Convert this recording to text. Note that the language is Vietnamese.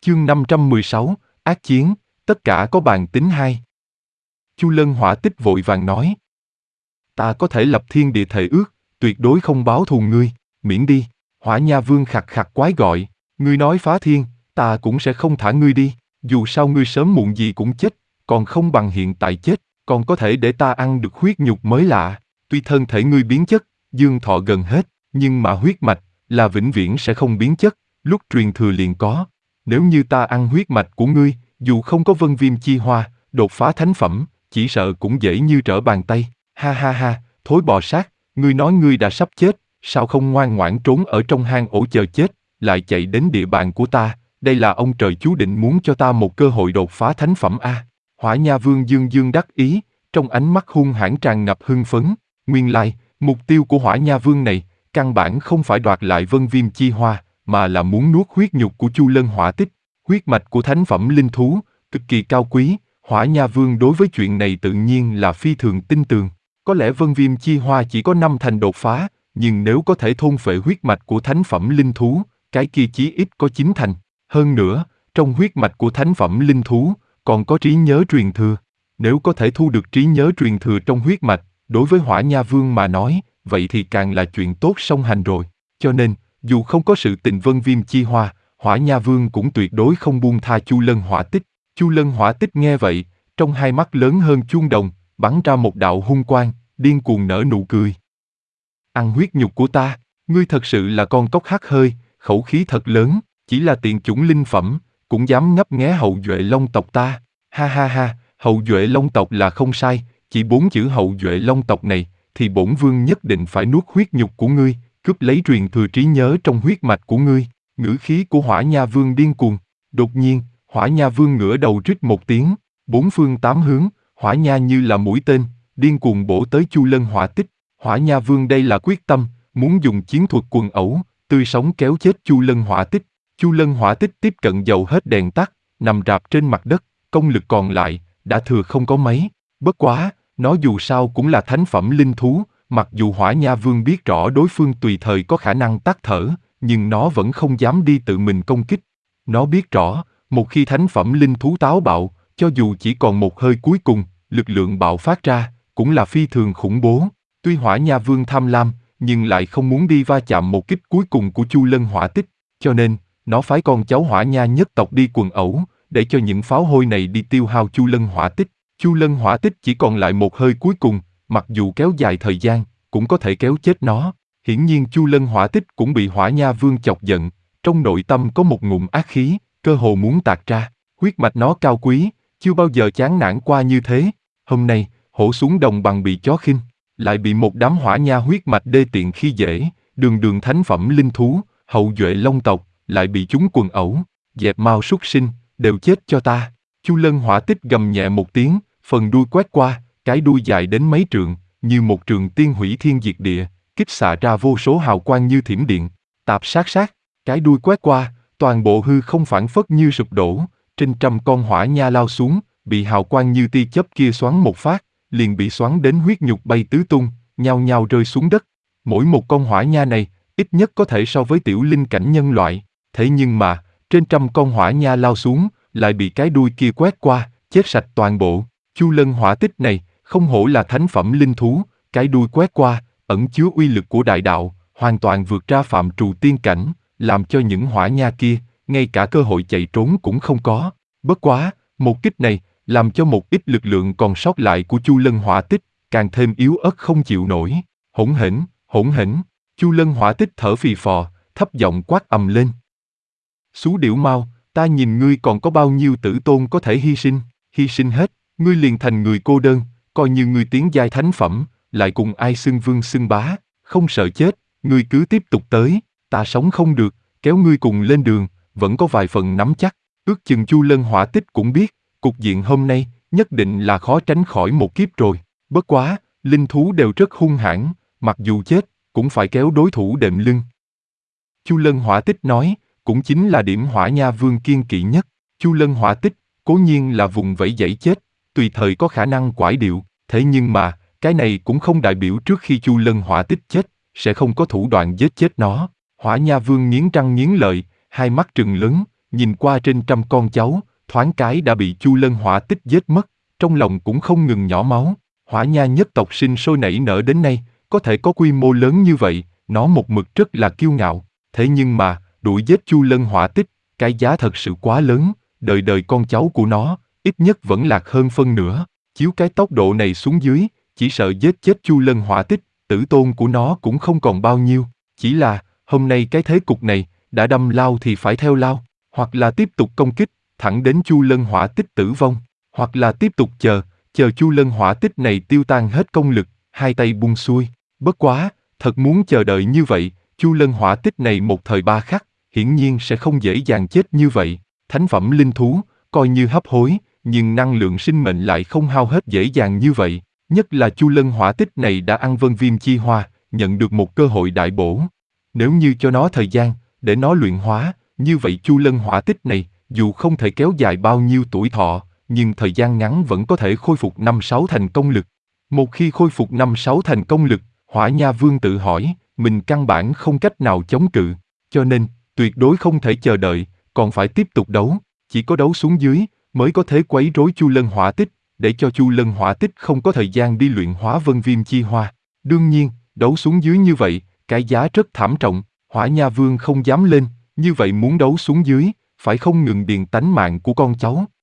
Chương 516, Ác chiến, tất cả có bàn tính hai. Chu Lân Hỏa Tích vội vàng nói. Ta có thể lập thiên địa thệ ước, tuyệt đối không báo thù ngươi, miễn đi. Hỏa Nha Vương khặt khặt quái gọi, ngươi nói phá thiên, ta cũng sẽ không thả ngươi đi, dù sao ngươi sớm muộn gì cũng chết, còn không bằng hiện tại chết, còn có thể để ta ăn được huyết nhục mới lạ. Tuy thân thể ngươi biến chất, dương thọ gần hết, nhưng mà huyết mạch là vĩnh viễn sẽ không biến chất, lúc truyền thừa liền có. Nếu như ta ăn huyết mạch của ngươi, dù không có vân viêm chi hoa, đột phá thánh phẩm, chỉ sợ cũng dễ như trở bàn tay. Ha ha ha, thối bò sát, ngươi nói ngươi đã sắp chết, sao không ngoan ngoãn trốn ở trong hang ổ chờ chết, lại chạy đến địa bàn của ta, đây là ông trời chú định muốn cho ta một cơ hội đột phá thánh phẩm a. Hỏa Nha Vương dương dương đắc ý, trong ánh mắt hung hãn tràn ngập hưng phấn, nguyên lai, mục tiêu của Hỏa Nha Vương này, căn bản không phải đoạt lại vân viêm chi hoa, mà là muốn nuốt huyết nhục của Chu Lân Hỏa Tích, huyết mạch của thánh phẩm linh thú, cực kỳ cao quý. Hỏa Nha Vương đối với chuyện này tự nhiên là phi thường tin tưởng. Có lẽ vân viêm chi hoa chỉ có 5 thành đột phá, nhưng nếu có thể thôn phệ huyết mạch của thánh phẩm linh thú, cái kia chí ít có 9 thành. Hơn nữa, trong huyết mạch của thánh phẩm linh thú, còn có trí nhớ truyền thừa. Nếu có thể thu được trí nhớ truyền thừa trong huyết mạch, đối với Hỏa Nha Vương mà nói, vậy thì càng là chuyện tốt song hành rồi. Cho nên, dù không có sự tình vân viêm chi hoa, Hỏa Nha Vương cũng tuyệt đối không buông tha Chu Lân Hỏa Tích. Chu Lân Hỏa Tích nghe vậy, trong hai mắt lớn hơn chuông đồng, bắn ra một đạo hung quang, điên cuồng nở nụ cười. Ăn huyết nhục của ta, ngươi thật sự là con cóc hắt hơi, khẩu khí thật lớn, chỉ là tiện chủng linh phẩm, cũng dám ngấp nghé hậu duệ Long tộc ta. Ha ha ha, hậu duệ Long tộc là không sai, chỉ 4 chữ hậu duệ Long tộc này, thì bổn vương nhất định phải nuốt huyết nhục của ngươi, cướp lấy truyền thừa trí nhớ trong huyết mạch của ngươi. Ngữ khí của Hỏa Nha Vương điên cuồng. Đột nhiên, Hỏa Nha Vương ngửa đầu rít một tiếng, 4 phương 8 hướng, hỏa nha như là mũi tên, điên cuồng bổ tới Chu Lân Hỏa Tích. Hỏa Nha Vương đây là quyết tâm, muốn dùng chiến thuật quần ẩu, tươi sống kéo chết Chu Lân Hỏa Tích. Chu Lân Hỏa Tích tiếp cận dầu hết đèn tắt, nằm rạp trên mặt đất, công lực còn lại đã thừa không có mấy. Bất quá, nó dù sao cũng là thánh phẩm linh thú, mặc dù Hỏa Nha Vương biết rõ đối phương tùy thời có khả năng tắt thở, nhưng nó vẫn không dám đi tự mình công kích. Nó biết rõ, một khi thánh phẩm linh thú táo bạo, cho dù chỉ còn một hơi cuối cùng, lực lượng bạo phát ra, cũng là phi thường khủng bố. Tuy Hỏa Nha Vương tham lam, nhưng lại không muốn đi va chạm một kích cuối cùng của Chu Lân Hỏa Tích, cho nên, nó phái con cháu Hỏa Nha nhất tộc đi quần ẩu, để cho những pháo hôi này đi tiêu hao Chu Lân Hỏa Tích. Chu Lân Hỏa Tích chỉ còn lại một hơi cuối cùng, mặc dù kéo dài thời gian, cũng có thể kéo chết nó. Hiển nhiên Chu Lân Hỏa Tích cũng bị Hỏa Nha Vương chọc giận, trong nội tâm có một ngụm ác khí, cơ hồ muốn tạc ra. Huyết mạch nó cao quý, chưa bao giờ chán nản qua như thế. Hôm nay, hổ xuống đồng bằng bị chó khinh, lại bị một đám Hỏa Nha huyết mạch đê tiện khi dễ, đường đường thánh phẩm linh thú, hậu duệ Long tộc, lại bị chúng quần ẩu, dẹp mau súc sinh, đều chết cho ta. Chu Lân Hỏa Tích gầm nhẹ một tiếng, phần đuôi quét qua, cái đuôi dài đến mấy trượng, như một trường tiên hủy thiên diệt địa, kích xạ ra vô số hào quang như thiểm điện, tạp sát sát, cái đuôi quét qua, toàn bộ hư không phảng phất như sụp đổ, trên trăm con hỏa nha lao xuống, bị hào quang như tia chớp kia xoắn một phát, liền bị xoắn đến huyết nhục bay tứ tung, nhao nhao rơi xuống đất. Mỗi một con hỏa nha này, ít nhất có thể so với tiểu linh cảnh nhân loại, thế nhưng mà, trên trăm con hỏa nha lao xuống, lại bị cái đuôi kia quét qua, chết sạch toàn bộ. Chu Lân Hỏa Tích này, không hổ là thánh phẩm linh thú, cái đuôi quét qua, ẩn chứa uy lực của đại đạo, hoàn toàn vượt ra phạm trù tiên cảnh, làm cho những hỏa nha kia, ngay cả cơ hội chạy trốn cũng không có. Bất quá, một kích này, làm cho một ít lực lượng còn sót lại của Chu Lân Hỏa Tích, càng thêm yếu ớt không chịu nổi. Hỗn hển, hỗn hển. Chu Lân Hỏa Tích thở phì phò, thấp giọng quát ầm lên. Xú điểu mau, ta nhìn ngươi còn có bao nhiêu tử tôn có thể hy sinh hết, ngươi liền thành người cô đơn, coi như ngươi tiến giai thánh phẩm, lại cùng ai xưng vương xưng bá, không sợ chết, ngươi cứ tiếp tục tới, ta sống không được, kéo ngươi cùng lên đường, vẫn có vài phần nắm chắc. Ước chừng Chu Lân Hỏa Tích cũng biết, cục diện hôm nay, nhất định là khó tránh khỏi một kiếp rồi. Bất quá, linh thú đều rất hung hãn, mặc dù chết, cũng phải kéo đối thủ đệm lưng. Chu Lân Hỏa Tích nói, cũng chính là điểm Hỏa Nha Vương kiên kỵ nhất. Chu Lân Hỏa Tích, cố nhiên là vùng vẫy dãy chết, tùy thời có khả năng quải điệu, thế nhưng mà, cái này cũng không đại biểu trước khi Chu Lân Hỏa Tích chết, sẽ không có thủ đoạn giết chết nó. Hỏa Nha Vương nghiến răng nghiến lợi, hai mắt trừng lớn, nhìn qua trên trăm con cháu, thoáng cái đã bị Chu Lân Hỏa Tích giết mất, trong lòng cũng không ngừng nhỏ máu. Hỏa Nha nhất tộc sinh sôi nảy nở đến nay, có thể có quy mô lớn như vậy, nó một mực rất là kiêu ngạo. Thế nhưng mà, đuổi giết Chu Lân Hỏa Tích, cái giá thật sự quá lớn, đời đời con cháu của nó, ít nhất vẫn lạc hơn phân nửa. Chiếu cái tốc độ này xuống dưới, chỉ sợ giết chết Chu Lân Hỏa Tích, tử tôn của nó cũng không còn bao nhiêu. Chỉ là, hôm nay cái thế cục này, đã đâm lao thì phải theo lao, hoặc là tiếp tục công kích, thẳng đến Chu Lân Hỏa Tích tử vong, hoặc là tiếp tục chờ Chu Lân Hỏa Tích này tiêu tan hết công lực, hai tay buông xuôi. Bất quá, thật muốn chờ đợi như vậy, Chu Lân Hỏa Tích này một thời ba khắc, hiển nhiên sẽ không dễ dàng chết như vậy. Thánh phẩm linh thú, coi như hấp hối, nhưng năng lượng sinh mệnh lại không hao hết dễ dàng như vậy. Nhất là Chu Lân Hỏa Tích này đã ăn vân viêm chi hoa, nhận được một cơ hội đại bổ. Nếu như cho nó thời gian, để nó luyện hóa, như vậy Chu Lân Hỏa Tích này, dù không thể kéo dài bao nhiêu tuổi thọ, nhưng thời gian ngắn vẫn có thể khôi phục 5-6 thành công lực. Một khi khôi phục 5-6 thành công lực, Hỏa Nha Vương tự hỏi, mình căn bản không cách nào chống cự, cho nên, tuyệt đối không thể chờ đợi, còn phải tiếp tục đấu, chỉ có đấu xuống dưới, mới có thể quấy rối Chu Lân Hỏa Tích, để cho Chu Lân Hỏa Tích không có thời gian đi luyện hóa vân viêm chi hoa. Đương nhiên, đấu xuống dưới như vậy, cái giá rất thảm trọng, Hỏa Nha Vương không dám lên, như vậy muốn đấu xuống dưới, phải không ngừng điền tánh mạng của con cháu.